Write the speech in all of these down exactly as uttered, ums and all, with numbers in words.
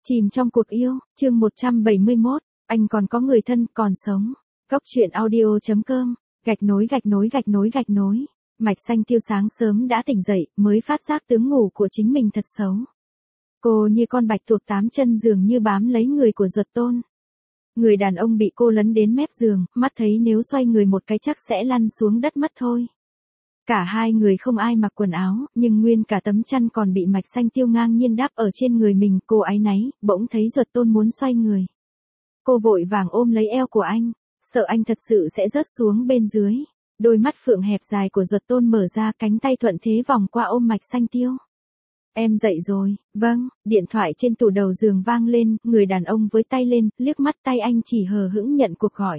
Chìm trong cuộc yêu, chương một trăm bảy mươi mốt, anh còn có người thân còn sống. Góc truyện audio.com, gạch nối gạch nối gạch nối gạch nối. Mạch Xanh Tiêu sáng sớm đã tỉnh dậy, mới phát giác tướng ngủ của chính mình thật xấu. Cô như con bạch tuộc tám chân dường như bám lấy người của Duật Tôn. Người đàn ông bị cô lấn đến mép giường, mắt thấy nếu xoay người một cái chắc sẽ lăn xuống đất mất thôi. Cả hai người không ai mặc quần áo, nhưng nguyên cả tấm chăn còn bị Mạch Xanh Tiêu ngang nhiên đắp ở trên người mình. Cô áy náy, bỗng thấy Duật Tôn muốn xoay người. Cô vội vàng ôm lấy eo của anh, sợ anh thật sự sẽ rớt xuống bên dưới. Đôi mắt phượng hẹp dài của Duật Tôn mở ra, cánh tay thuận thế vòng qua ôm Mạch Xanh Tiêu. Em dậy rồi, vâng, điện thoại trên tủ đầu giường vang lên, người đàn ông với tay lên, liếc mắt tay anh chỉ hờ hững nhận cuộc gọi.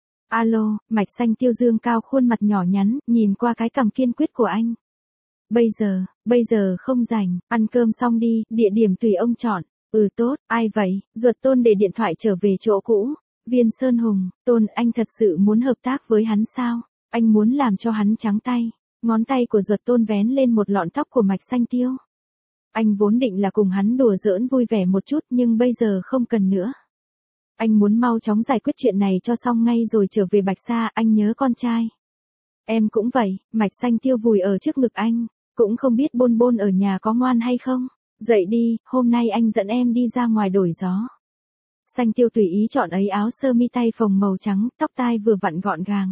Alo, Mạch Xanh Tiêu dương cao khuôn mặt nhỏ nhắn, nhìn qua cái cằm kiên quyết của anh. Bây giờ, bây giờ không rảnh, ăn cơm xong đi, địa điểm tùy ông chọn. Ừ tốt, ai vậy? Duật Tôn để điện thoại trở về chỗ cũ. Viên Sơn Hùng, Tôn, anh thật sự muốn hợp tác với hắn sao? Anh muốn làm cho hắn trắng tay. Ngón tay của Duật Tôn vén lên một lọn tóc của Mạch Xanh Tiêu. Anh vốn định là cùng hắn đùa giỡn vui vẻ một chút nhưng bây giờ không cần nữa. Anh muốn mau chóng giải quyết chuyện này cho xong ngay rồi trở về Bạch Sa, anh nhớ con trai. Em cũng vậy, Mạch Xanh Tiêu vùi ở trước ngực anh, cũng không biết Bôn Bôn ở nhà có ngoan hay không. Dậy đi, hôm nay anh dẫn em đi ra ngoài đổi gió. Xanh Tiêu tùy ý chọn ấy áo sơ mi tay phồng màu trắng, tóc tai vừa vặn gọn gàng.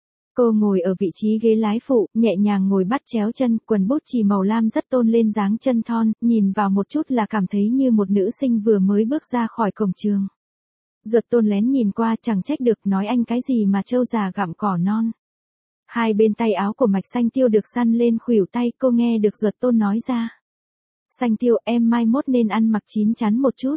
Cô ngồi ở vị trí ghế lái phụ, nhẹ nhàng ngồi bắt chéo chân, quần bút chì màu lam rất tôn lên dáng chân thon, nhìn vào một chút là cảm thấy như một nữ sinh vừa mới bước ra khỏi cổng trường. Duật Tôn lén nhìn qua, chẳng trách được, nói anh cái gì mà trâu già gặm cỏ non. Hai bên tay áo của Mạch Xanh Tiêu được săn lên khuỷu tay, cô nghe được Duật Tôn nói ra. Xanh Tiêu, em mai mốt nên ăn mặc chín chắn một chút.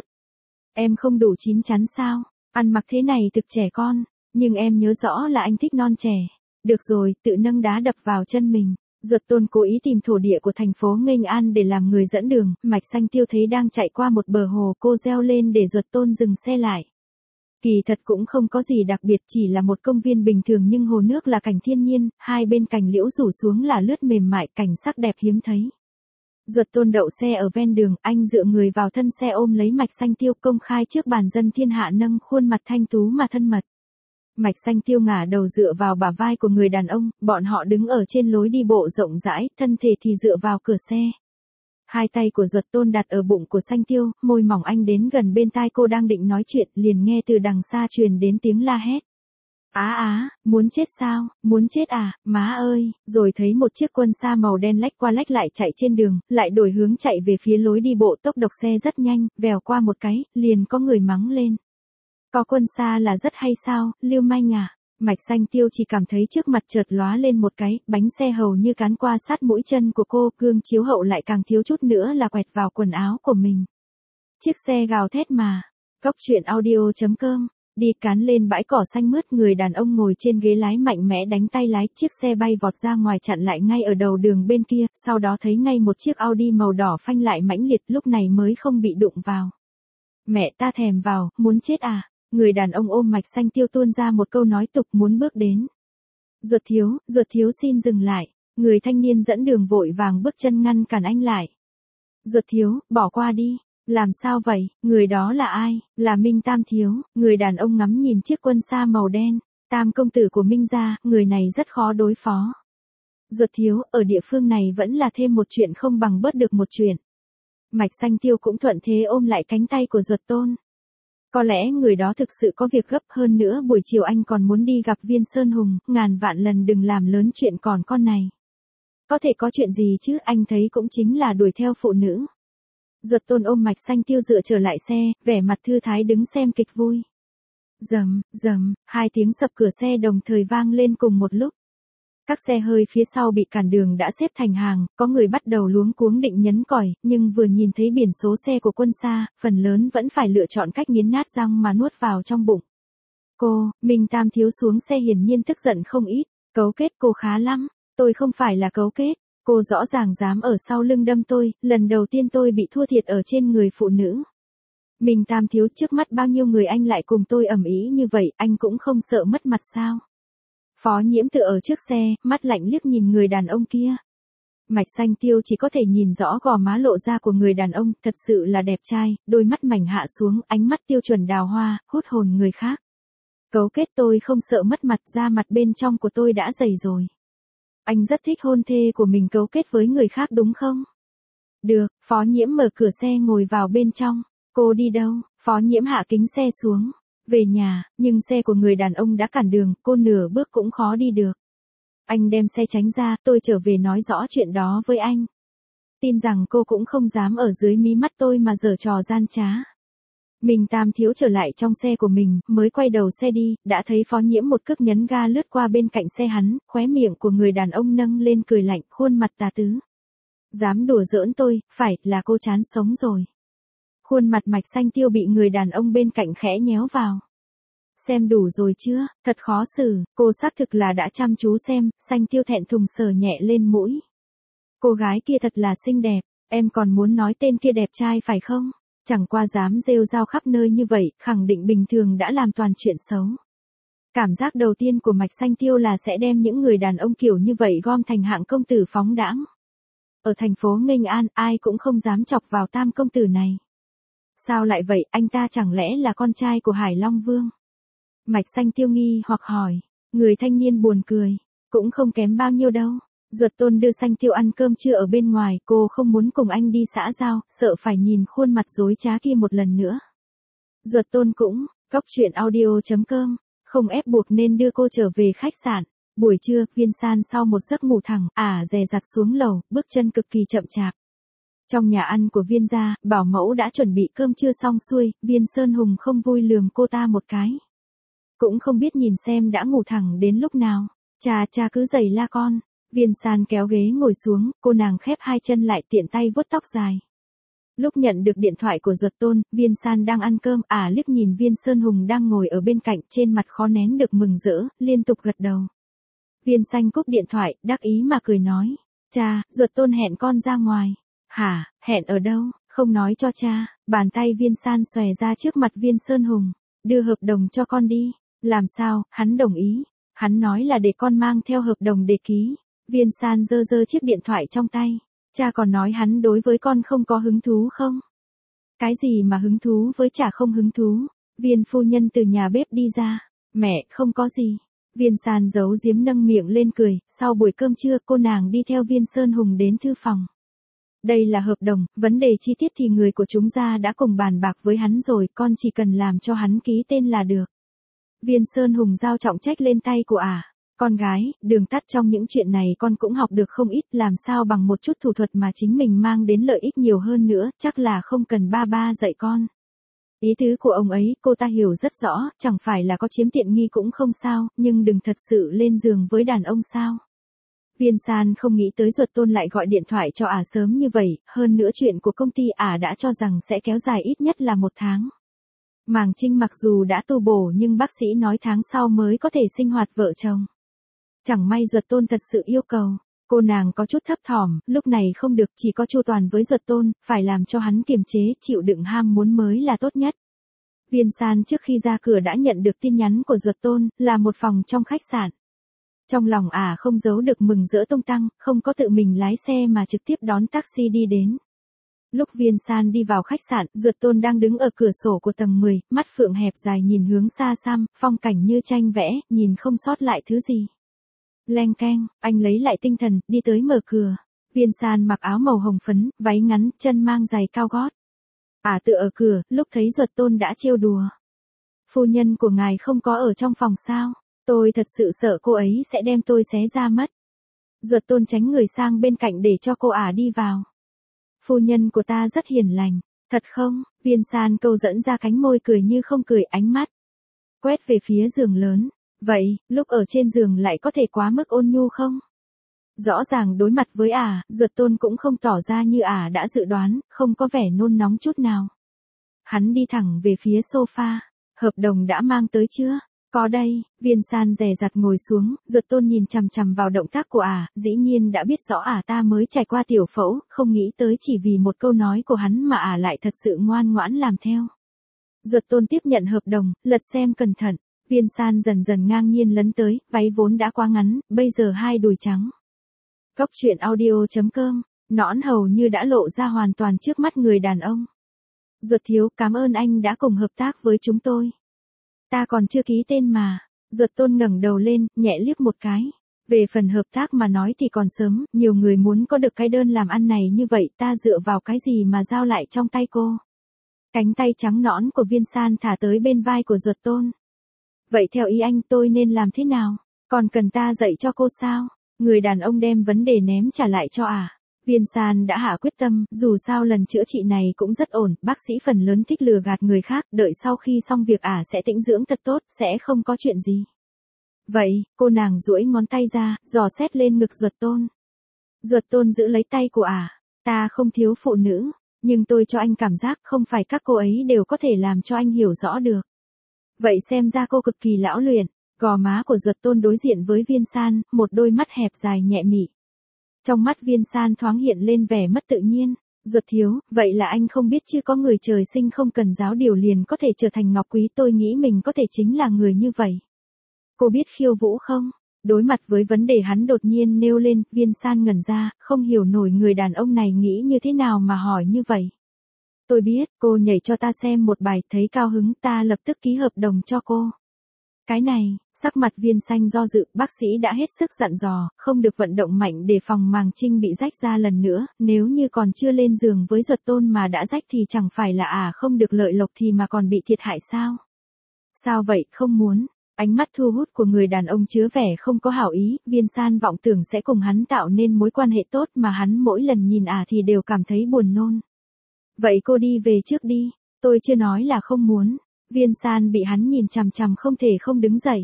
Em không đủ chín chắn sao? Ăn mặc thế này thực trẻ con, nhưng em nhớ rõ là anh thích non trẻ. Được rồi, tự nâng đá đập vào chân mình. Duật Tôn cố ý tìm thổ địa của thành phố Nghênh An để làm người dẫn đường. Mạch Xanh Tiêu thấy đang chạy qua một bờ hồ, cô reo lên để Duật Tôn dừng xe lại. Kỳ thật cũng không có gì đặc biệt, chỉ là một công viên bình thường nhưng hồ nước là cảnh thiên nhiên, hai bên cành liễu rủ xuống là lướt mềm mại, cảnh sắc đẹp hiếm thấy. Duật Tôn đậu xe ở ven đường, anh dựa người vào thân xe ôm lấy Mạch Xanh Tiêu, công khai trước bàn dân thiên hạ, nâng khuôn mặt thanh tú mà thân mật. Mạch Xanh Tiêu ngả đầu dựa vào bả vai của người đàn ông, bọn họ đứng ở trên lối đi bộ rộng rãi, thân thể thì dựa vào cửa xe. Hai tay của Duật Tôn đặt ở bụng của Xanh Tiêu, môi mỏng anh đến gần bên tai cô đang định nói chuyện, liền nghe từ đằng xa truyền đến tiếng la hét. Á á, muốn chết sao, muốn chết à, má ơi, rồi thấy một chiếc quân xa màu đen lách qua lách lại chạy trên đường, lại đổi hướng chạy về phía lối đi bộ, tốc độ xe rất nhanh, vèo qua một cái, liền có người mắng lên. Có quân xa là rất hay sao, lưu manh à? Mạch Xanh Tiêu chỉ cảm thấy trước mặt chợt lóa lên một cái, bánh xe hầu như cán qua sát mũi chân của cô, gương chiếu hậu lại càng thiếu chút nữa là quẹt vào quần áo của mình. Chiếc xe gào thét mà. Góc truyện audio.com, đi cán lên bãi cỏ xanh mướt, người đàn ông ngồi trên ghế lái mạnh mẽ đánh tay lái, chiếc xe bay vọt ra ngoài chặn lại ngay ở đầu đường bên kia, sau đó thấy ngay một chiếc Audi màu đỏ phanh lại mãnh liệt, lúc này mới không bị đụng vào. Mẹ ta thèm vào, muốn chết à? Người đàn ông ôm Mạch Xanh Tiêu tuôn ra một câu nói tục, muốn bước đến. Duật thiếu, Duật thiếu xin dừng lại. Người thanh niên dẫn đường vội vàng bước chân ngăn cản anh lại. Duật thiếu, bỏ qua đi. Làm sao vậy, người đó là ai? Là Minh Tam thiếu. Người đàn ông ngắm nhìn chiếc quân xa màu đen. Tam công tử của Minh gia, người này rất khó đối phó. Duật thiếu, ở địa phương này vẫn là thêm một chuyện không bằng bớt được một chuyện. Mạch Xanh Tiêu cũng thuận thế ôm lại cánh tay của Duật Tôn. Có lẽ người đó thực sự có việc gấp, hơn nữa buổi chiều anh còn muốn đi gặp Viên Sơn Hùng, ngàn vạn lần đừng làm lớn chuyện còn con này. Có thể có chuyện gì chứ, anh thấy cũng chính là đuổi theo phụ nữ. Duật Tôn ôm Mạch Xanh Tiêu dựa trở lại xe, vẻ mặt thư thái đứng xem kịch vui. Rầm, rầm, hai tiếng sập cửa xe đồng thời vang lên cùng một lúc. Các xe hơi phía sau bị cản đường đã xếp thành hàng, có người bắt đầu luống cuống định nhấn còi, nhưng vừa nhìn thấy biển số xe của quân xa, phần lớn vẫn phải lựa chọn cách nghiến nát răng mà nuốt vào trong bụng. Cô, Minh Tam thiếu xuống xe hiển nhiên tức giận không ít, cấu kết cô khá lắm, tôi không phải là cấu kết, cô rõ ràng dám ở sau lưng đâm tôi, lần đầu tiên tôi bị thua thiệt ở trên người phụ nữ. Minh Tam thiếu, trước mắt bao nhiêu người anh lại cùng tôi ầm ĩ như vậy, anh cũng không sợ mất mặt sao? Phó Nhiễm Tự ở trước xe, mắt lạnh liếc nhìn người đàn ông kia. Mạch Xanh Tiêu chỉ có thể nhìn rõ gò má lộ ra của người đàn ông, thật sự là đẹp trai, đôi mắt mảnh hạ xuống, ánh mắt tiêu chuẩn đào hoa, hút hồn người khác. Cấu kết tôi không sợ mất mặt, da mặt bên trong của tôi đã dày rồi. Anh rất thích hôn thê của mình cấu kết với người khác đúng không? Được, Phó Nhiễm mở cửa xe ngồi vào bên trong. Cô đi đâu? Phó Nhiễm hạ kính xe xuống. Về nhà, nhưng xe của người đàn ông đã cản đường, cô nửa bước cũng khó đi được. Anh đem xe tránh ra, tôi trở về nói rõ chuyện đó với anh. Tin rằng cô cũng không dám ở dưới mí mắt tôi mà giở trò gian trá. Mình Tam Thiếu trở lại trong xe của mình, mới quay đầu xe đi, đã thấy Phó Nhiễm một cước nhấn ga lướt qua bên cạnh xe hắn, khóe miệng của người đàn ông nâng lên cười lạnh, khuôn mặt tà tứ. Dám đùa giỡn tôi, phải là cô chán sống rồi. Khuôn mặt Mạch Xanh Tiêu bị người đàn ông bên cạnh khẽ nhéo vào. Xem đủ rồi chưa, thật khó xử, cô xác thực là đã chăm chú xem, Xanh Tiêu thẹn thùng sờ nhẹ lên mũi. Cô gái kia thật là xinh đẹp, em còn muốn nói tên kia đẹp trai phải không? Chẳng qua dám rêu rao khắp nơi như vậy, khẳng định bình thường đã làm toàn chuyện xấu. Cảm giác đầu tiên của Mạch Xanh Tiêu là sẽ đem những người đàn ông kiểu như vậy gom thành hạng công tử phóng đãng. Ở thành phố Nghênh An, ai cũng không dám chọc vào tam công tử này. Sao lại vậy, anh ta chẳng lẽ là con trai của Hải Long Vương? Mạch Xanh Tiêu nghi hoặc hỏi, người thanh niên buồn cười, cũng không kém bao nhiêu đâu. Duật Tôn đưa Xanh Tiêu ăn cơm trưa ở bên ngoài, cô không muốn cùng anh đi xã giao, sợ phải nhìn khuôn mặt dối trá kia một lần nữa. Duật Tôn cũng, cóc truyện audio chấm com, không ép buộc nên đưa cô trở về khách sạn. Buổi trưa, Viên San sau một giấc ngủ thẳng, ả dè dặt xuống lầu, bước chân cực kỳ chậm chạp. Trong nhà ăn của Viên gia, bảo mẫu đã chuẩn bị cơm trưa xong xuôi, Viên Sơn Hùng không vui lườm cô ta một cái. Cũng không biết nhìn xem đã ngủ thẳng đến lúc nào. Cha cha cứ giày la con. Viên San kéo ghế ngồi xuống, cô nàng khép hai chân lại tiện tay vuốt tóc dài. Lúc nhận được điện thoại của Duật Tôn, Viên San đang ăn cơm, ả liếc nhìn Viên Sơn Hùng đang ngồi ở bên cạnh, trên mặt khó nén được mừng rỡ, liên tục gật đầu. Viên Xanh cúp điện thoại, đắc ý mà cười nói, cha, Duật Tôn hẹn con ra ngoài. Hả, hẹn ở đâu, không nói cho cha. Bàn tay Viên San xòe ra trước mặt Viên Sơn Hùng, đưa hợp đồng cho con đi. Làm sao, hắn đồng ý. Hắn nói là để con mang theo hợp đồng để ký. Viên San giơ giơ chiếc điện thoại trong tay. Cha còn nói hắn đối với con không có hứng thú không? Cái gì mà hứng thú với chả không hứng thú? Viên phu nhân từ nhà bếp đi ra. Mẹ, không có gì. Viên San giấu giếm nâng miệng lên cười, sau buổi cơm trưa cô nàng đi theo Viên Sơn Hùng đến thư phòng. Đây là hợp đồng, vấn đề chi tiết thì người của chúng ta đã cùng bàn bạc với hắn rồi, con chỉ cần làm cho hắn ký tên là được. Viên Sơn Hùng giao trọng trách lên tay của ả. Con gái, đường tắt trong những chuyện này con cũng học được không ít, làm sao bằng một chút thủ thuật mà chính mình mang đến lợi ích nhiều hơn nữa, chắc là không cần ba ba dạy con. Ý tứ của ông ấy, cô ta hiểu rất rõ, chẳng phải là có chiếm tiện nghi cũng không sao, nhưng đừng thật sự lên giường với đàn ông sao. Viên San không nghĩ tới Duật Tôn lại gọi điện thoại cho ả sớm như vậy, hơn nữa chuyện của công ty ả đã cho rằng sẽ kéo dài ít nhất là một tháng. Màng Trinh mặc dù đã tu bổ nhưng bác sĩ nói tháng sau mới có thể sinh hoạt vợ chồng. Chẳng may Duật Tôn thật sự yêu cầu, cô nàng có chút thấp thỏm, lúc này không được, chỉ có chu toàn với Duật Tôn, phải làm cho hắn kiềm chế, chịu đựng ham muốn mới là tốt nhất. Viên San trước khi ra cửa đã nhận được tin nhắn của Duật Tôn, là một phòng trong khách sạn. Trong lòng ả à không giấu được mừng rỡ tung tăng, không có tự mình lái xe mà trực tiếp đón taxi đi đến. Lúc Viên San đi vào khách sạn, Duật Tôn đang đứng ở cửa sổ của tầng mười, mắt phượng hẹp dài nhìn hướng xa xăm, phong cảnh như tranh vẽ, nhìn không sót lại thứ gì. Leng keng, anh lấy lại tinh thần, đi tới mở cửa. Viên San mặc áo màu hồng phấn, váy ngắn, chân mang giày cao gót. Ả à tựa ở cửa, lúc thấy Duật Tôn đã trêu đùa. Phu nhân của ngài không có ở trong phòng sao? Tôi thật sự sợ cô ấy sẽ đem tôi xé ra mất. Duật Tôn tránh người sang bên cạnh để cho cô ả đi vào. Phu nhân của ta rất hiền lành, thật không? Viên San câu dẫn ra cánh môi cười như không cười, ánh mắt quét về phía giường lớn. Vậy, lúc ở trên giường lại có thể quá mức ôn nhu không? Rõ ràng đối mặt với ả, Duật Tôn cũng không tỏ ra như ả đã dự đoán, không có vẻ nôn nóng chút nào. Hắn đi thẳng về phía sofa. Hợp đồng đã mang tới chưa? Có đây. Viên San dè dặt ngồi xuống, Duật Tôn nhìn chằm chằm vào động tác của ả, dĩ nhiên đã biết rõ ả ta mới trải qua tiểu phẫu, không nghĩ tới chỉ vì một câu nói của hắn mà ả lại thật sự ngoan ngoãn làm theo. Duật Tôn tiếp nhận hợp đồng, lật xem cẩn thận. Viên San dần dần ngang nhiên lấn tới, váy vốn đã quá ngắn, bây giờ hai đùi trắng. Cốc truyện audio chấm com, nõn hầu như đã lộ ra hoàn toàn trước mắt người đàn ông. Duật thiếu, cảm ơn anh đã cùng hợp tác với chúng tôi. Ta còn chưa ký tên mà. Duật tôn ngẩng đầu lên, nhẹ liếc một cái. Về phần hợp tác mà nói thì còn sớm, nhiều người muốn có được cái đơn làm ăn này như vậy, ta dựa vào cái gì mà giao lại trong tay cô. Cánh tay trắng nõn của Viên San thả tới bên vai của Duật tôn. Vậy theo ý anh tôi nên làm thế nào? Còn cần ta dạy cho cô sao? Người đàn ông đem vấn đề ném trả lại cho ả. À. Viên San đã hạ quyết tâm, dù sao lần chữa trị này cũng rất ổn, bác sĩ phần lớn thích lừa gạt người khác, đợi sau khi xong việc ả à sẽ tĩnh dưỡng thật tốt, sẽ không có chuyện gì. Vậy, cô nàng duỗi ngón tay ra, dò xét lên ngực Duật tôn. Duật tôn giữ lấy tay của ả, à. Ta không thiếu phụ nữ, nhưng tôi cho anh cảm giác không phải các cô ấy đều có thể làm cho anh hiểu rõ được. Vậy xem ra cô cực kỳ lão luyện. Gò má của Duật tôn đối diện với Viên San, một đôi mắt hẹp dài nhẹ mị. Trong mắt Viên San thoáng hiện lên vẻ mất tự nhiên. Duật thiếu, vậy là anh không biết chứ có người trời sinh không cần giáo điều liền có thể trở thành ngọc quý, tôi nghĩ mình có thể chính là người như vậy. Cô biết khiêu vũ không? Đối mặt với vấn đề hắn đột nhiên nêu lên, Viên San ngẩn ra, không hiểu nổi người đàn ông này nghĩ như thế nào mà hỏi như vậy. Tôi biết, cô nhảy cho ta xem một bài, thấy cao hứng ta lập tức ký hợp đồng cho cô. Cái này, sắc mặt Viên Xanh do dự, bác sĩ đã hết sức dặn dò, không được vận động mạnh để phòng màng trinh bị rách ra lần nữa, nếu như còn chưa lên giường với Duật tôn mà đã rách thì chẳng phải là à không được lợi lộc thì mà còn bị thiệt hại sao? Sao vậy, không muốn? Ánh mắt thu hút của người đàn ông chứa vẻ không có hảo ý, Viên San vọng tưởng sẽ cùng hắn tạo nên mối quan hệ tốt mà hắn mỗi lần nhìn à thì đều cảm thấy buồn nôn. Vậy cô đi về trước đi, tôi chưa nói là không muốn. Viên San bị hắn nhìn chằm chằm không thể không đứng dậy.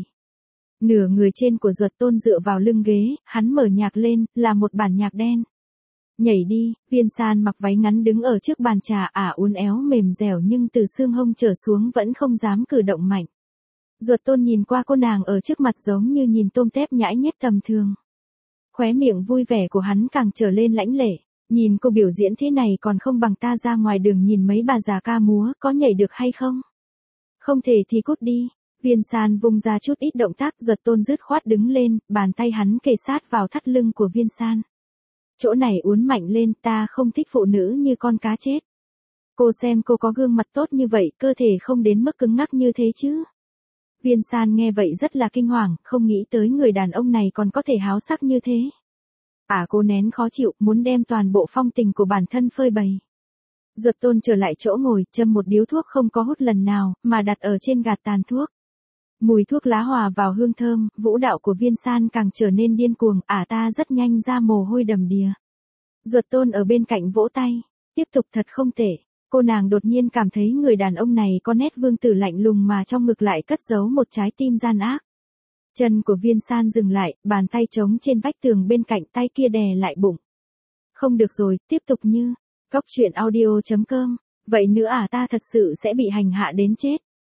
Nửa người trên của Duật tôn dựa vào lưng ghế, hắn mở nhạc lên, là một bản nhạc đen. Nhảy đi, Viên San mặc váy ngắn đứng ở trước bàn trà ả à uốn éo mềm dẻo nhưng từ xương hông trở xuống vẫn không dám cử động mạnh. Duật tôn nhìn qua cô nàng ở trước mặt giống như nhìn tôm tép nhãi nhép tầm thường. Khóe miệng vui vẻ của hắn càng trở lên lãnh lệ. Nhìn cô biểu diễn thế này còn không bằng ta ra ngoài đường nhìn mấy bà già ca múa, có nhảy được hay không? Không thể thì cút đi. Viên San vung ra chút ít động tác, Duật tôn dứt khoát đứng lên, bàn tay hắn kề sát vào thắt lưng của Viên San. Chỗ này uốn mạnh lên, ta không thích phụ nữ như con cá chết. Cô xem cô có gương mặt tốt như vậy, cơ thể không đến mức cứng ngắc như thế chứ. Viên San nghe vậy rất là kinh hoàng, không nghĩ tới người đàn ông này còn có thể háo sắc như thế. À cô nén khó chịu, muốn đem toàn bộ phong tình của bản thân phơi bày. Duật tôn trở lại chỗ ngồi, châm một điếu thuốc không có hút lần nào, mà đặt ở trên gạt tàn thuốc. Mùi thuốc lá hòa vào hương thơm, vũ đạo của Viên San càng trở nên điên cuồng, ả à ta rất nhanh ra mồ hôi đầm đìa. Duật tôn ở bên cạnh vỗ tay, tiếp tục thật không tệ. Cô nàng đột nhiên cảm thấy người đàn ông này có nét vương tử lạnh lùng mà trong ngực lại cất giấu một trái tim gian ác. Chân của Viên San dừng lại, bàn tay trống trên vách tường bên cạnh, tay kia đè lại bụng. Không được rồi, tiếp tục như. Cốc truyện audio chấm com, vậy nữa à ta thật sự sẽ bị hành hạ đến chết.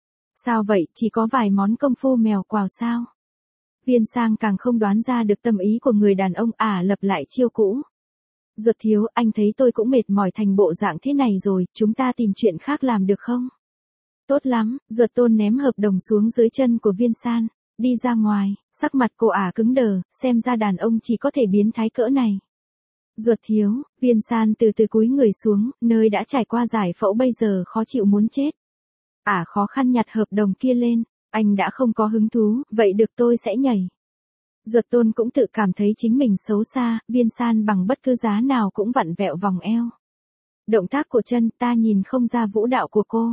Sao vậy, chỉ có vài món công phu mèo quào sao? Viên Sang càng không đoán ra được tâm ý của người đàn ông ả lập lại chiêu cũ. Duật thiếu, anh thấy tôi cũng mệt mỏi thành bộ dạng thế này rồi, chúng ta tìm chuyện khác làm được không? Tốt lắm, Duật tôn ném hợp đồng xuống dưới chân của Viên San, đi ra ngoài, sắc mặt cô ả cứng đờ, xem ra đàn ông chỉ có thể biến thái cỡ này. Duật thiếu, Viên San từ từ cúi người xuống, nơi đã trải qua giải phẫu bây giờ khó chịu muốn chết. Ả à, khó khăn nhặt hợp đồng kia lên, anh đã không có hứng thú, vậy được tôi sẽ nhảy. Duật tôn cũng tự cảm thấy chính mình xấu xa, Viên San bằng bất cứ giá nào cũng vặn vẹo vòng eo. Động tác của chân ta nhìn không ra vũ đạo của cô.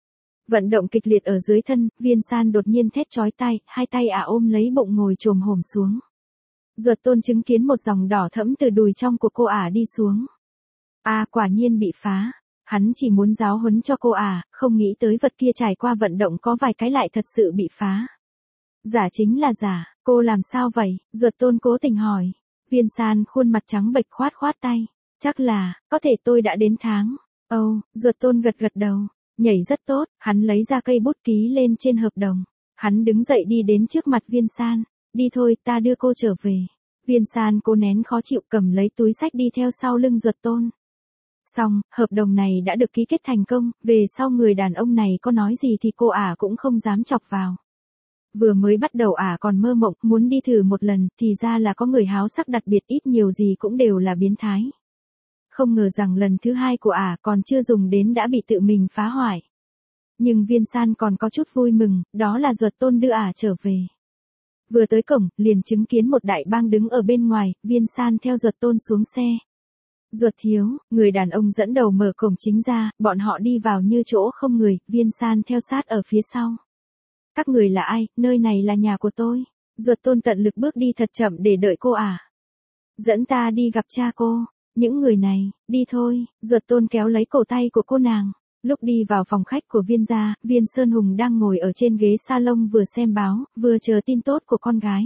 Vận động kịch liệt ở dưới thân, Viên San đột nhiên thét chói tai, hai tay ả à ôm lấy bụng ngồi chồm hổm xuống. Duật tôn chứng kiến một dòng đỏ thẫm từ đùi trong của cô ả đi xuống. À quả nhiên bị phá. Hắn chỉ muốn giáo huấn cho cô à, không nghĩ tới vật kia trải qua vận động có vài cái lại thật sự bị phá. Giả chính là giả, cô làm sao vậy? Duật tôn cố tình hỏi. Viên San khuôn mặt trắng bệch khoát khoát tay. Chắc là, có thể tôi đã đến tháng. Ồ, oh, Duật tôn gật gật đầu. Nhảy rất tốt, hắn lấy ra cây bút ký lên trên hợp đồng. Hắn đứng dậy đi đến trước mặt Viên San. Đi thôi, ta đưa cô trở về. Viên San cố nén khó chịu cầm lấy túi xách đi theo sau lưng Duật tôn. Xong, hợp đồng này đã được ký kết thành công, về sau người đàn ông này có nói gì thì cô ả cũng không dám chọc vào. Vừa mới bắt đầu ả còn mơ mộng, muốn đi thử một lần, thì ra là có người háo sắc đặc biệt, ít nhiều gì cũng đều là biến thái. Không ngờ rằng lần thứ hai của ả còn chưa dùng đến đã bị tự mình phá hoại. Nhưng Viên San còn có chút vui mừng, đó là Duật Tôn đưa ả trở về. Vừa tới cổng, liền chứng kiến một đại bang đứng ở bên ngoài, Viên San theo Duật Tôn xuống xe. Duật thiếu, người đàn ông dẫn đầu mở cổng chính ra, bọn họ đi vào như chỗ không người, Viên San theo sát ở phía sau. Các người là ai, nơi này là nhà của tôi. Duật Tôn tận lực bước đi thật chậm để đợi cô à. Dẫn ta đi gặp cha cô. Những người này, đi thôi, Duật Tôn kéo lấy cổ tay của cô nàng. Lúc đi vào phòng khách của Viên gia, Viên Sơn Hùng đang ngồi ở trên ghế salon vừa xem báo, vừa chờ tin tốt của con gái.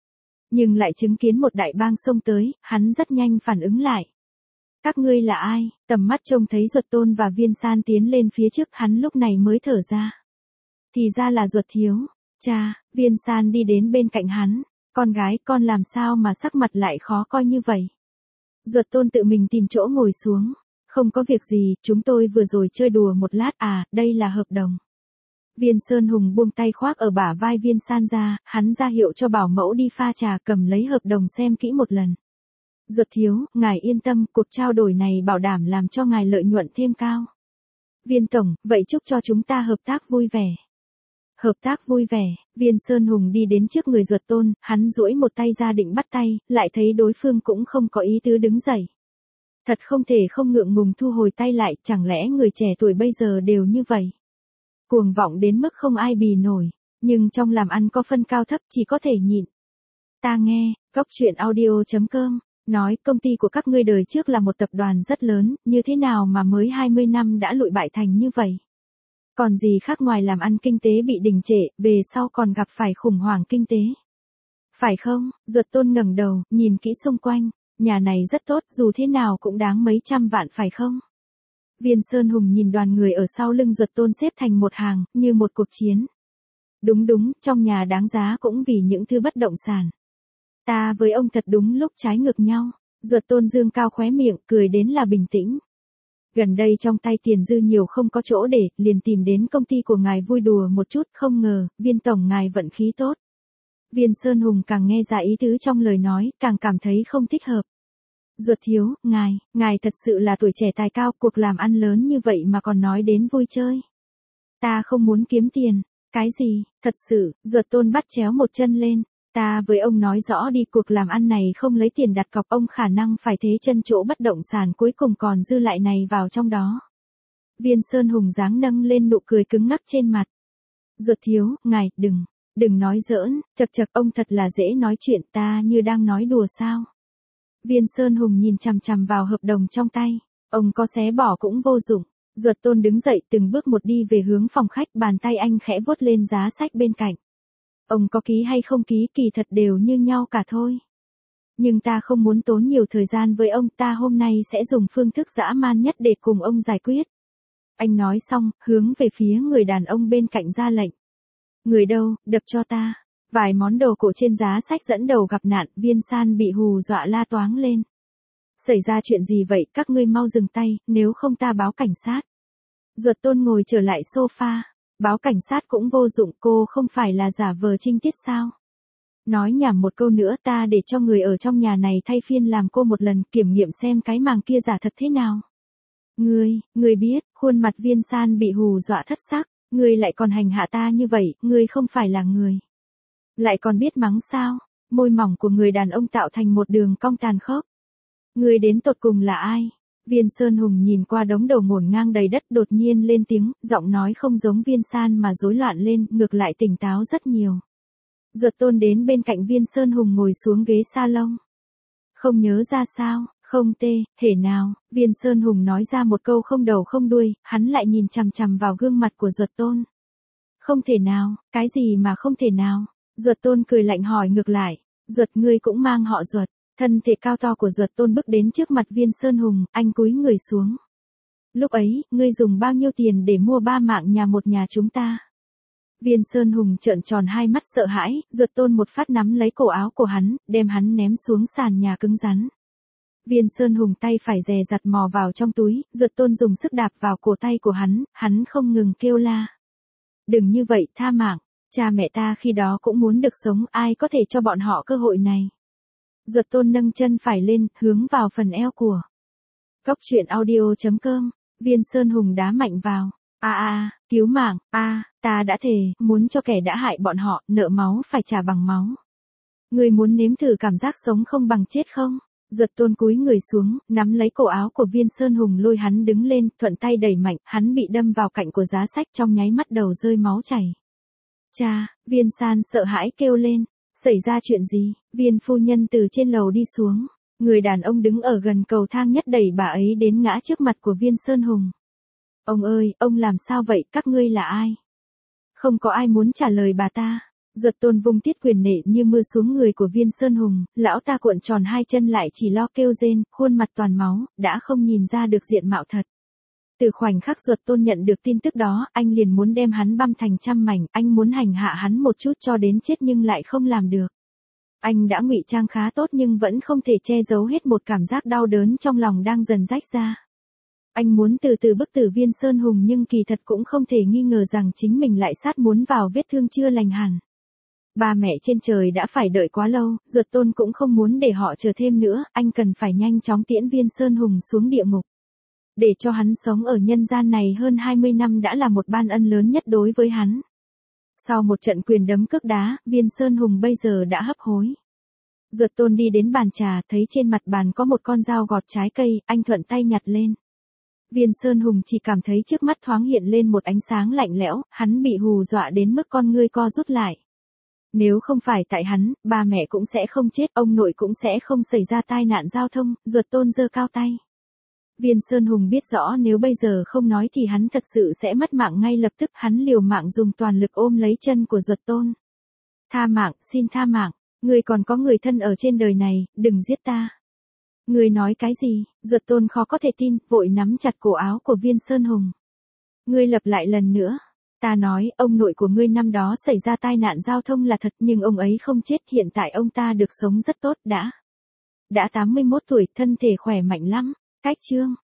Nhưng lại chứng kiến một đại bang xông tới, hắn rất nhanh phản ứng lại. Các ngươi là ai? Tầm mắt trông thấy Duật Tôn và Viên San tiến lên phía trước, hắn lúc này mới thở ra. Thì ra là Duật thiếu. Cha, Viên San đi đến bên cạnh hắn. Con gái, con làm sao mà sắc mặt lại khó coi như vậy? Duật Tôn tự mình tìm chỗ ngồi xuống. Không có việc gì, chúng tôi vừa rồi chơi đùa một lát à, đây là hợp đồng. Viên Sơn Hùng buông tay khoác ở bả vai Viên San ra, hắn ra hiệu cho bảo mẫu đi pha trà, cầm lấy hợp đồng xem kỹ một lần. Duật thiếu, ngài yên tâm, cuộc trao đổi này bảo đảm làm cho ngài lợi nhuận thêm cao. Viên tổng, vậy chúc cho chúng ta hợp tác vui vẻ. Hợp tác vui vẻ, Viên Sơn Hùng đi đến trước người Duật Tôn, hắn duỗi một tay ra định bắt tay, lại thấy đối phương cũng không có ý tứ đứng dậy. Thật không thể không ngượng ngùng thu hồi tay lại, chẳng lẽ người trẻ tuổi bây giờ đều như vậy. Cuồng vọng đến mức không ai bì nổi, nhưng trong làm ăn có phân cao thấp, chỉ có thể nhịn. Ta nghe, Góc Truyện Audio chấm com, nói công ty của các ngươi đời trước là một tập đoàn rất lớn, như thế nào mà mới hai mươi năm đã lụi bại thành như vậy. Còn gì khác ngoài làm ăn kinh tế bị đình trệ, về sau còn gặp phải khủng hoảng kinh tế. Phải không? Duật Tôn ngẩng đầu, nhìn kỹ xung quanh, nhà này rất tốt, dù thế nào cũng đáng mấy trăm vạn phải không? Viên Sơn Hùng nhìn đoàn người ở sau lưng Duật Tôn xếp thành một hàng, như một cuộc chiến. Đúng đúng, trong nhà đáng giá cũng vì những thứ bất động sản. Ta với ông thật đúng lúc trái ngược nhau. Duật Tôn dương cao khóe miệng, cười đến là bình tĩnh. Gần đây trong tay tiền dư nhiều không có chỗ để, liền tìm đến công ty của ngài vui đùa một chút, không ngờ, Viên tổng ngài vận khí tốt. Viên Sơn Hùng càng nghe ra ý tứ trong lời nói, càng cảm thấy không thích hợp. Duật thiếu, ngài, ngài thật sự là tuổi trẻ tài cao, cuộc làm ăn lớn như vậy mà còn nói đến vui chơi. Ta không muốn kiếm tiền. Cái gì, thật sự, Duật Tôn bắt chéo một chân lên. Ta với ông nói rõ đi, cuộc làm ăn này không lấy tiền đặt cọc, ông khả năng phải thế chân chỗ bất động sản cuối cùng còn dư lại này vào trong đó. Viên Sơn Hùng dáng nâng lên nụ cười cứng ngắc trên mặt. Duật thiếu, ngài, đừng, đừng nói giỡn, chật chật, ông thật là dễ nói chuyện, ta như đang nói đùa sao. Viên Sơn Hùng nhìn chằm chằm vào hợp đồng trong tay, ông có xé bỏ cũng vô dụng. Duật Tôn đứng dậy từng bước một đi về hướng phòng khách, bàn tay anh khẽ vuốt lên giá sách bên cạnh. Ông có ký hay không ký kỳ thật đều như nhau cả thôi. Nhưng ta không muốn tốn nhiều thời gian với ông, ta hôm nay sẽ dùng phương thức dã man nhất để cùng ông giải quyết. Anh nói xong, hướng về phía người đàn ông bên cạnh ra lệnh. Người đâu, đập cho ta. Vài món đồ cổ trên giá sách dẫn đầu gặp nạn, Viên San bị hù dọa la toáng lên. Xảy ra chuyện gì vậy, các ngươi mau dừng tay, nếu không ta báo cảnh sát. Duật Tôn ngồi trở lại sofa. Báo cảnh sát cũng vô dụng, cô không phải là giả vờ trinh tiết sao? Nói nhảm một câu nữa, ta để cho người ở trong nhà này thay phiên làm cô một lần, kiểm nghiệm xem cái màng kia giả thật thế nào. Ngươi, ngươi biết, khuôn mặt Viên San bị hù dọa thất sắc, ngươi lại còn hành hạ ta như vậy, ngươi không phải là người. Lại còn biết mắng sao? Môi mỏng của người đàn ông tạo thành một đường cong tàn khốc. Ngươi đến tột cùng là ai? Viên Sơn Hùng nhìn qua đống đồ ngổn ngang đầy đất, đột nhiên lên tiếng, giọng nói không giống Viên San mà rối loạn lên, ngược lại tỉnh táo rất nhiều. Duật Tôn đến bên cạnh Viên Sơn Hùng ngồi xuống ghế salon. Không nhớ ra sao, không tê, hề nào, Viên Sơn Hùng nói ra một câu không đầu không đuôi, hắn lại nhìn chằm chằm vào gương mặt của Duật Tôn. Không thể nào, cái gì mà không thể nào? Duật Tôn cười lạnh hỏi ngược lại, Duật ngươi cũng mang họ Duật. Thân thể cao to của Duật Tôn bước đến trước mặt Viên Sơn Hùng, anh cúi người xuống. Lúc ấy, ngươi dùng bao nhiêu tiền để mua ba mạng nhà một nhà chúng ta? Viên Sơn Hùng trợn tròn hai mắt sợ hãi, Duật Tôn một phát nắm lấy cổ áo của hắn, đem hắn ném xuống sàn nhà cứng rắn. Viên Sơn Hùng tay phải dè dặt mò vào trong túi, Duật Tôn dùng sức đạp vào cổ tay của hắn, hắn không ngừng kêu la. Đừng như vậy, tha mạng. Cha mẹ ta khi đó cũng muốn được sống, ai có thể cho bọn họ cơ hội này. Duật Tôn nâng chân phải lên, hướng vào phần eo của. Cốc truyện audio chấm com, Viên Sơn Hùng đá mạnh vào. A a, cứu mạng, a, ta đã thề, muốn cho kẻ đã hại bọn họ, nợ máu phải trả bằng máu. Ngươi muốn nếm thử cảm giác sống không bằng chết không? Duật Tôn cúi người xuống, nắm lấy cổ áo của Viên Sơn Hùng lôi hắn đứng lên, thuận tay đẩy mạnh, hắn bị đâm vào cạnh của giá sách trong nháy mắt đầu rơi máu chảy. Cha, Viên San sợ hãi kêu lên, xảy ra chuyện gì? Viên phu nhân từ trên lầu đi xuống, người đàn ông đứng ở gần cầu thang nhất đẩy bà ấy đến ngã trước mặt của Viên Sơn Hùng. Ông ơi, ông làm sao vậy, các ngươi là ai? Không có ai muốn trả lời bà ta. Duật Tôn vung tiết quyền nệ như mưa xuống người của Viên Sơn Hùng, lão ta cuộn tròn hai chân lại chỉ lo kêu rên, khuôn mặt toàn máu, đã không nhìn ra được diện mạo thật. Từ khoảnh khắc Duật Tôn nhận được tin tức đó, anh liền muốn đem hắn băm thành trăm mảnh, anh muốn hành hạ hắn một chút cho đến chết nhưng lại không làm được. Anh đã ngụy trang khá tốt nhưng vẫn không thể che giấu hết một cảm giác đau đớn trong lòng đang dần rách ra. Anh muốn từ từ bức tử Viên Sơn Hùng nhưng kỳ thật cũng không thể nghi ngờ rằng chính mình lại sát muốn vào vết thương chưa lành hẳn. Ba mẹ trên trời đã phải đợi quá lâu, Duật Tôn cũng không muốn để họ chờ thêm nữa, anh cần phải nhanh chóng tiễn Viên Sơn Hùng xuống địa ngục. Để cho hắn sống ở nhân gian này hơn hai mươi năm đã là một ban ân lớn nhất đối với hắn. Sau một trận quyền đấm cước đá, Viên Sơn Hùng bây giờ đã hấp hối. Duật Tôn đi đến bàn trà, thấy trên mặt bàn có một con dao gọt trái cây, anh thuận tay nhặt lên. Viên Sơn Hùng chỉ cảm thấy trước mắt thoáng hiện lên một ánh sáng lạnh lẽo, hắn bị hù dọa đến mức con ngươi co rút lại. Nếu không phải tại hắn, ba mẹ cũng sẽ không chết, ông nội cũng sẽ không xảy ra tai nạn giao thông. Duật Tôn giơ cao tay. Viên Sơn Hùng biết rõ nếu bây giờ không nói thì hắn thật sự sẽ mất mạng ngay lập tức, hắn liều mạng dùng toàn lực ôm lấy chân của Duật Tôn. Tha mạng, xin tha mạng, ngươi còn có người thân ở trên đời này, đừng giết ta. Ngươi nói cái gì? Duật Tôn khó có thể tin, vội nắm chặt cổ áo của Viên Sơn Hùng. Ngươi lặp lại lần nữa. Ta nói, ông nội của ngươi năm đó xảy ra tai nạn giao thông là thật nhưng ông ấy không chết, hiện tại ông ta được sống rất tốt, đã. Đã tám mươi mốt tuổi, thân thể khỏe mạnh lắm. Cách chương.